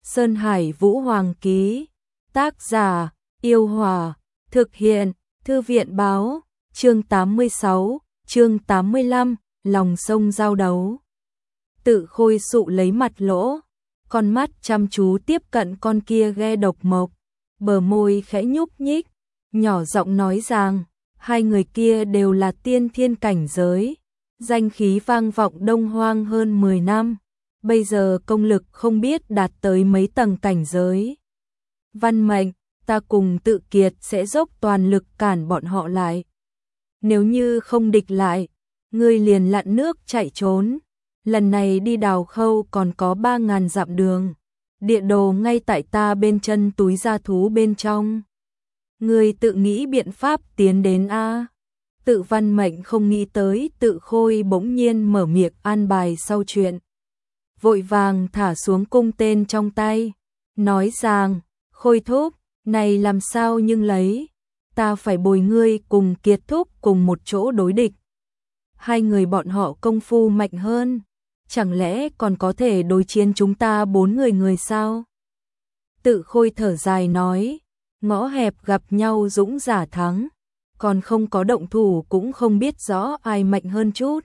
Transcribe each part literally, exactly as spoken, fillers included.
Sơn Hải Vũ Hoàng ký. Tác giả: Yêu Hòa. Thực hiện: Thư viện báo. Chương tám mươi sáu, chương tám mươi lăm, lòng sông giao đấu. Tự Khôi sụ lấy mặt lỗ, con mắt chăm chú tiếp cận con kia ghe độc mộc, bờ môi khẽ nhúc nhích, nhỏ giọng nói rằng, hai người kia đều là tiên thiên cảnh giới, danh khí vang vọng Đông Hoang hơn mười năm, bây giờ công lực không biết đạt tới mấy tầng cảnh giới. Văn Mệnh, ta cùng Tự Kiệt sẽ dốc toàn lực cản bọn họ lại. Nếu như không địch lại, ngươi liền lặn nước chạy trốn. Lần này đi Đào Khâu còn có ba ngàn dặm đường. Địa đồ ngay tại ta bên chân túi da thú bên trong. Ngươi tự nghĩ biện pháp tiến đến a. Tự Văn Mệnh không nghĩ tới Tự Khôi bỗng nhiên mở miệng an bài sau chuyện. Vội vàng thả xuống cung tên trong tay, nói rằng, Khôi thúc, này làm sao nhưng lấy, ta phải bồi ngươi cùng Kiệt thúc cùng một chỗ đối địch. Hai người bọn họ công phu mạnh hơn, chẳng lẽ còn có thể đối chiến chúng ta bốn người người sao? Tự Khôi thở dài nói, ngõ hẹp gặp nhau dũng giả thắng, còn không có động thủ cũng không biết rõ ai mạnh hơn chút.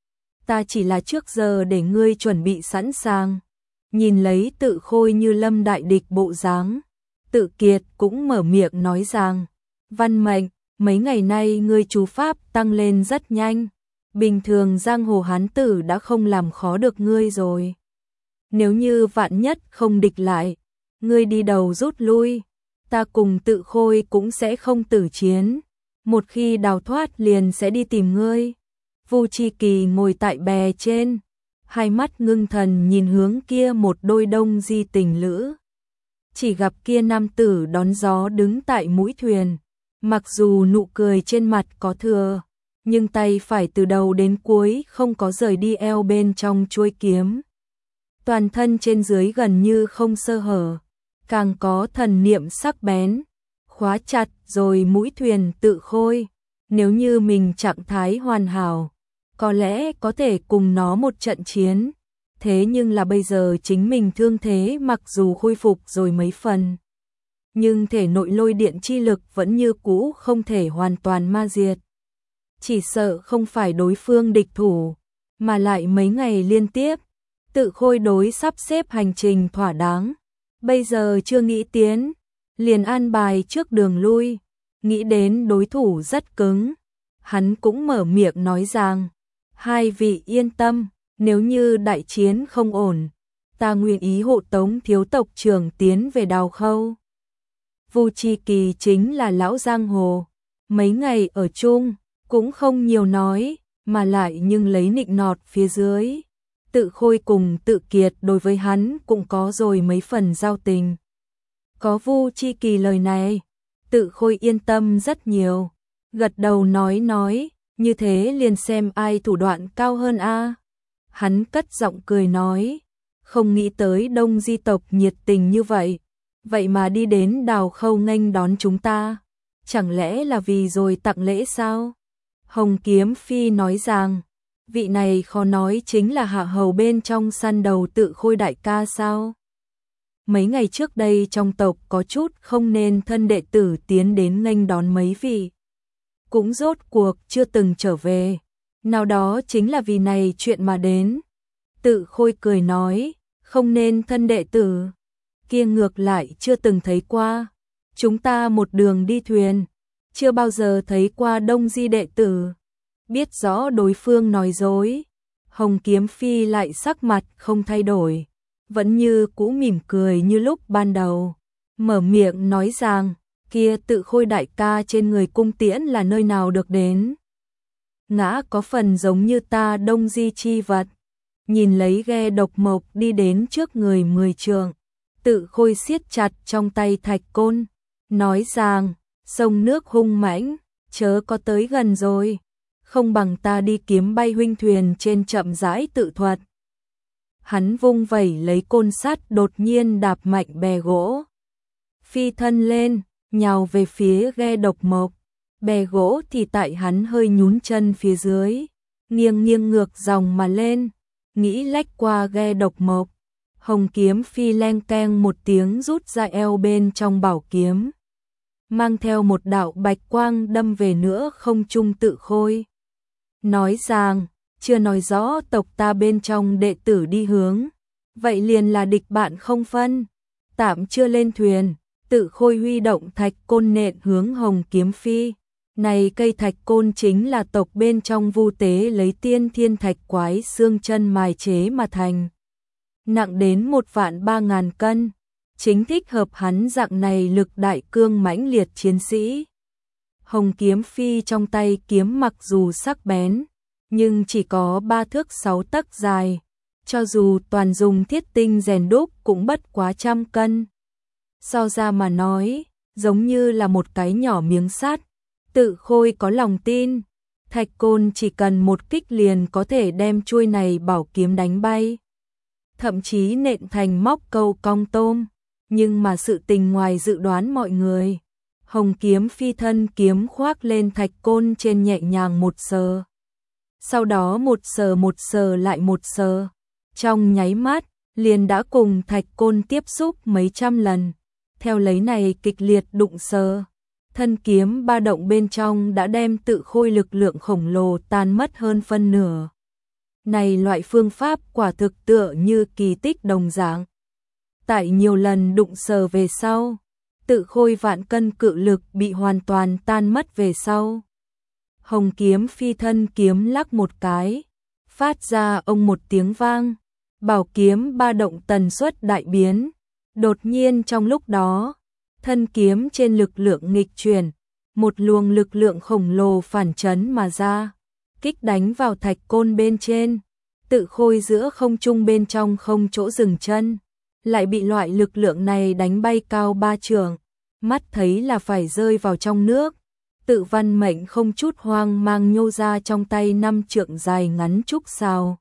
Ta chỉ là trước giờ để ngươi chuẩn bị sẵn sàng. Nhìn lấy Tự Khôi như lâm đại địch bộ dáng, Tự Kiệt cũng mở miệng nói rằng, Văn Mệnh, mấy ngày nay ngươi chú pháp tăng lên rất nhanh, bình thường giang hồ hán tử đã không làm khó được ngươi rồi. Nếu như vạn nhất không địch lại, ngươi đi đầu rút lui, ta cùng Tự Khôi cũng sẽ không tử chiến, một khi đào thoát liền sẽ đi tìm ngươi. Vu Chi Kỳ ngồi tại bè trên, hai mắt ngưng thần nhìn hướng kia một đôi đông di tình lữ. Chỉ gặp kia nam tử đón gió đứng tại mũi thuyền, mặc dù nụ cười trên mặt có thừa, nhưng tay phải từ đầu đến cuối không có rời đi eo bên trong chuôi kiếm. Toàn thân trên dưới gần như không sơ hở, càng có thần niệm sắc bén, khóa chặt rồi mũi thuyền Tự Khôi. Nếu như mình trạng thái hoàn hảo, có lẽ có thể cùng nó một trận chiến. Thế nhưng là bây giờ chính mình thương thế mặc dù khôi phục rồi mấy phần, nhưng thể nội lôi điện chi lực vẫn như cũ không thể hoàn toàn ma diệt. Chỉ sợ không phải đối phương địch thủ, mà lại mấy ngày liên tiếp, Tự Khôi đối sắp xếp hành trình thỏa đáng. Bây giờ chưa nghĩ tiến, liền an bài trước đường lui, nghĩ đến đối thủ rất cứng. Hắn cũng mở miệng nói rằng, hai vị yên tâm, nếu như đại chiến không ổn, ta nguyện ý hộ tống thiếu tộc trưởng tiến về Đào Khâu. Vu Chi Kỳ chính là lão giang hồ, mấy ngày ở chung, cũng không nhiều nói, mà lại nhưng lấy nịnh nọt phía dưới. Tự Khôi cùng Tự Kiệt đối với hắn cũng có rồi mấy phần giao tình. Có Vu Chi Kỳ lời này, Tự Khôi yên tâm rất nhiều, gật đầu nói nói, như thế liền xem ai thủ đoạn cao hơn a. Hắn cất giọng cười nói, không nghĩ tới Đông Di tộc nhiệt tình như vậy, vậy mà đi đến Đào Khâu nghênh đón chúng ta, chẳng lẽ là vì rồi tặng lễ sao? Hồng Kiếm Phi nói rằng, vị này khó nói chính là hạ hầu bên trong săn đầu Tự Khôi đại ca sao? Mấy ngày trước đây trong tộc có chút không nên thân đệ tử tiến đến nghênh đón mấy vị, cũng rốt cuộc chưa từng trở về. Nào đó chính là vì này chuyện mà đến. Tự Khôi cười nói, không nên thân đệ tử, kia ngược lại chưa từng thấy qua. Chúng ta một đường đi thuyền, chưa bao giờ thấy qua Đông Di đệ tử. Biết rõ đối phương nói dối, Hồng Kiếm Phi lại sắc mặt không thay đổi, vẫn như cũ mỉm cười như lúc ban đầu, mở miệng nói rằng, kia Tự Khôi đại ca trên người cung tiễn là nơi nào được đến. Ngã có phần giống như ta Đông Di chi vật. Nhìn lấy ghe độc mộc đi đến trước người mười trượng, Tự Khôi siết chặt trong tay thạch côn, nói rằng, sông nước hung mãnh, chớ có tới gần rồi, không bằng ta đi kiếm bay huynh thuyền trên chậm rãi tự thuật. Hắn vung vẩy lấy côn sắt đột nhiên đạp mạnh bè gỗ, phi thân lên, nhào về phía ghe độc mộc. Bè gỗ thì tại hắn hơi nhún chân phía dưới, nghiêng nghiêng ngược dòng mà lên, nghĩ lách qua ghe độc mộc. Hồng kiếm phi leng keng một tiếng rút ra eo bên trong bảo kiếm, mang theo một đạo bạch quang đâm về nữa không trung Tự Khôi. Nói rằng, chưa nói rõ tộc ta bên trong đệ tử đi hướng, vậy liền là địch bạn không phân. Tạm chưa lên thuyền, Tự Khôi huy động thạch côn nện hướng Hồng kiếm phi. Này cây thạch côn chính là tộc bên trong Vu Tế lấy tiên thiên thạch quái xương chân mài chế mà thành. Nặng đến một vạn ba ngàn cân, chính thích hợp hắn dạng này lực đại cương mãnh liệt chiến sĩ. Hồng kiếm phi trong tay kiếm mặc dù sắc bén, nhưng chỉ có ba thước sáu tấc dài, cho dù toàn dùng thiết tinh rèn đúc cũng bất quá trăm cân. So ra mà nói, giống như là một cái nhỏ miếng sắt. Tự Khôi có lòng tin, thạch côn chỉ cần một kích liền có thể đem chuôi này bảo kiếm đánh bay, thậm chí nện thành móc câu cong tôm. Nhưng mà sự tình ngoài dự đoán mọi người. Hồng kiếm phi thân kiếm khoác lên thạch côn trên nhẹ nhàng một sờ. Sau đó một sờ một sờ lại một sờ. Trong nháy mắt, liền đã cùng thạch côn tiếp xúc mấy trăm lần. Theo lấy này kịch liệt đụng sờ, thân kiếm ba động bên trong đã đem Tự Khôi lực lượng khổng lồ tan mất hơn phân nửa. Này loại phương pháp quả thực tựa như kỳ tích đồng dạng. Tại nhiều lần đụng sờ về sau, Tự Khôi vạn cân cự lực bị hoàn toàn tan mất về sau. Hồng kiếm phi thân kiếm lắc một cái, phát ra ông một tiếng vang, bảo kiếm ba động tần suất đại biến. Đột nhiên trong lúc đó, thân kiếm trên lực lượng nghịch chuyển, một luồng lực lượng khổng lồ phản chấn mà ra, kích đánh vào thạch côn bên trên. Tự Khôi giữa không trung bên trong không chỗ dừng chân, lại bị loại lực lượng này đánh bay cao ba trượng, mắt thấy là phải rơi vào trong nước. Tự Văn Mệnh không chút hoang mang nhô ra trong tay năm trượng dài ngắn trúc sào,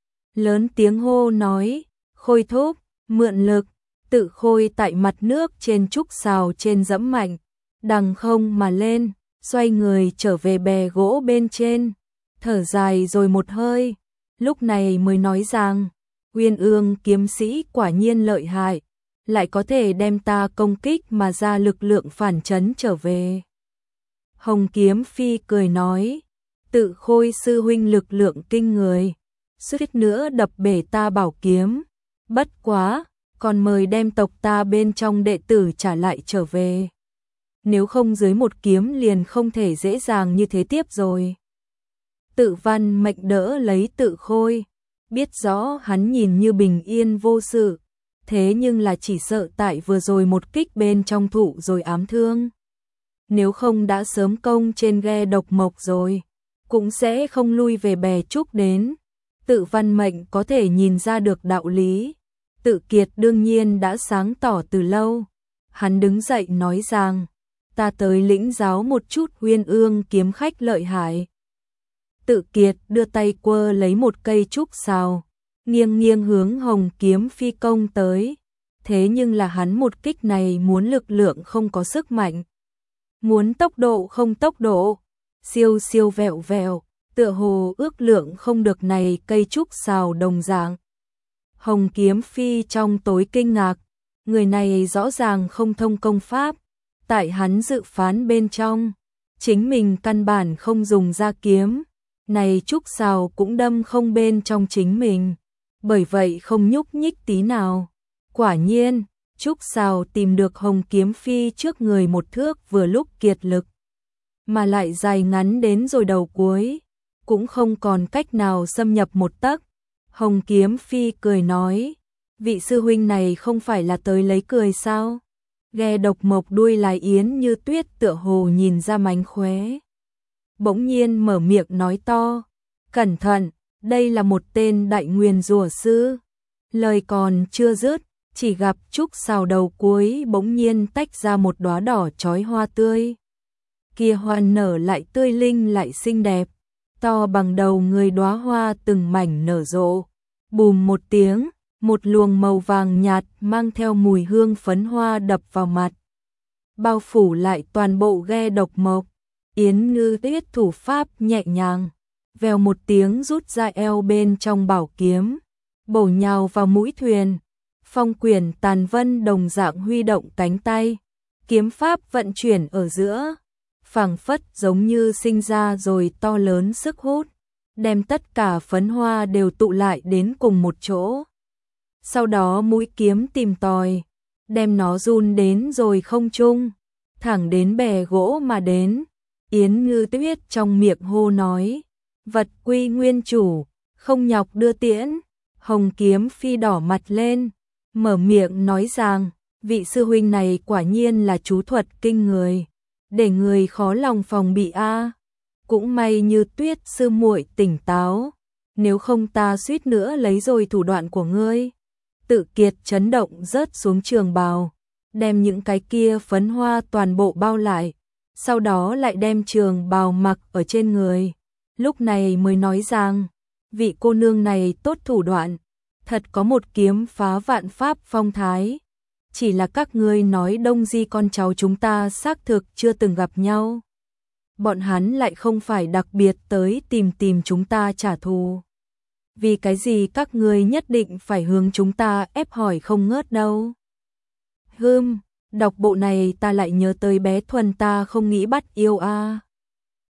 lớn tiếng hô nói: Khôi thúc, mượn lực. Tự Khôi tại mặt nước trên trúc sào trên dẫm mạnh, đằng không mà lên, xoay người trở về bè gỗ bên trên, thở dài rồi một hơi, lúc này mới nói rằng: Uyên Ương kiếm sĩ quả nhiên lợi hại, lại có thể đem ta công kích mà ra lực lượng phản chấn trở về. Hồng kiếm phi cười nói: Tự Khôi sư huynh lực lượng kinh người, suýt nữa đập bể ta bảo kiếm, bất quá, còn mời đem tộc ta bên trong đệ tử trả lại trở về. Nếu không dưới một kiếm liền không thể dễ dàng như thế tiếp rồi. Tự Văn Mệnh đỡ lấy Tự Khôi, biết rõ hắn nhìn như bình yên vô sự, thế nhưng là chỉ sợ tại vừa rồi một kích bên trong thụ rồi ám thương. Nếu không đã sớm công trên ghe độc mộc rồi, cũng sẽ không lui về bè trúc đến. Tự Văn Mệnh có thể nhìn ra được đạo lý, Tự Kiệt đương nhiên đã sáng tỏ từ lâu. Hắn đứng dậy nói rằng: Ta tới lĩnh giáo một chút Uyên Ương kiếm khách lợi hại. Tự Kiệt đưa tay quơ lấy một cây trúc sào, nghiêng nghiêng hướng Hồng kiếm phi công tới. Thế nhưng là hắn một kích này muốn lực lượng không có sức mạnh, muốn tốc độ không tốc độ, siêu siêu vẹo vẹo, tựa hồ ước lượng không được này cây trúc sào đồng dạng. Hồng kiếm phi trong tối kinh ngạc, người này rõ ràng không thông công pháp, tại hắn dự phán bên trong, chính mình căn bản không dùng ra kiếm, này trúc sào cũng đâm không bên trong chính mình, bởi vậy không nhúc nhích tí nào. Quả nhiên, trúc sào tìm được Hồng kiếm phi trước người một thước vừa lúc kiệt lực, mà lại dài ngắn đến rồi đầu cuối, cũng không còn cách nào xâm nhập một tấc. Hồng kiếm phi cười nói: Vị sư huynh này không phải là tới lấy cười sao? Ghe độc mộc đuôi lái yến như tuyết tựa hồ nhìn ra mánh khóe, bỗng nhiên mở miệng nói to: Cẩn thận, đây là một tên đại nguyền rủa sư. Lời còn chưa dứt, chỉ gặp trúc sào đầu cuối bỗng nhiên tách ra một đóa đỏ chói hoa tươi. Kia hoa nở lại tươi linh lại xinh đẹp, to bằng đầu người đóa hoa từng mảnh nở rộ. Bùm một tiếng, một luồng màu vàng nhạt mang theo mùi hương phấn hoa đập vào mặt, bao phủ lại toàn bộ ghe độc mộc. Yến Ngư tuyết thủ pháp nhẹ nhàng, vèo một tiếng rút ra eo bên trong bảo kiếm, bổ nhào vào mũi thuyền. Phong Quyển Tàn Vân đồng dạng huy động cánh tay, kiếm pháp vận chuyển ở giữa, phảng phất giống như sinh ra rồi to lớn sức hút, đem tất cả phấn hoa đều tụ lại đến cùng một chỗ. Sau đó mũi kiếm tìm tòi, đem nó run đến rồi không trung, thẳng đến bè gỗ mà đến. Yến Như Tuyết trong miệng hô nói, vật quy nguyên chủ, không nhọc đưa tiễn. Hồng Kiếm Phi đỏ mặt lên, mở miệng nói rằng, vị sư huynh này quả nhiên là chú thuật kinh người, để người khó lòng phòng bị a. Cũng may Như Tuyết sư muội tỉnh táo, nếu không ta suýt nữa lấy rồi thủ đoạn của ngươi. Tự Kiệt chấn động rớt xuống trường bào, đem những cái kia phấn hoa toàn bộ bao lại, sau đó lại đem trường bào mặc ở trên người. Lúc này mới nói rằng, vị cô nương này tốt thủ đoạn, thật có một kiếm phá vạn pháp phong thái. Chỉ là các ngươi nói Đông Di con cháu chúng ta xác thực chưa từng gặp nhau. Bọn hắn lại không phải đặc biệt tới tìm tìm chúng ta trả thù. Vì cái gì các ngươi nhất định phải hướng chúng ta ép hỏi không ngớt đâu. Hừm, đọc bộ này ta lại nhớ tới bé Thuần ta không nghĩ bắt yêu a.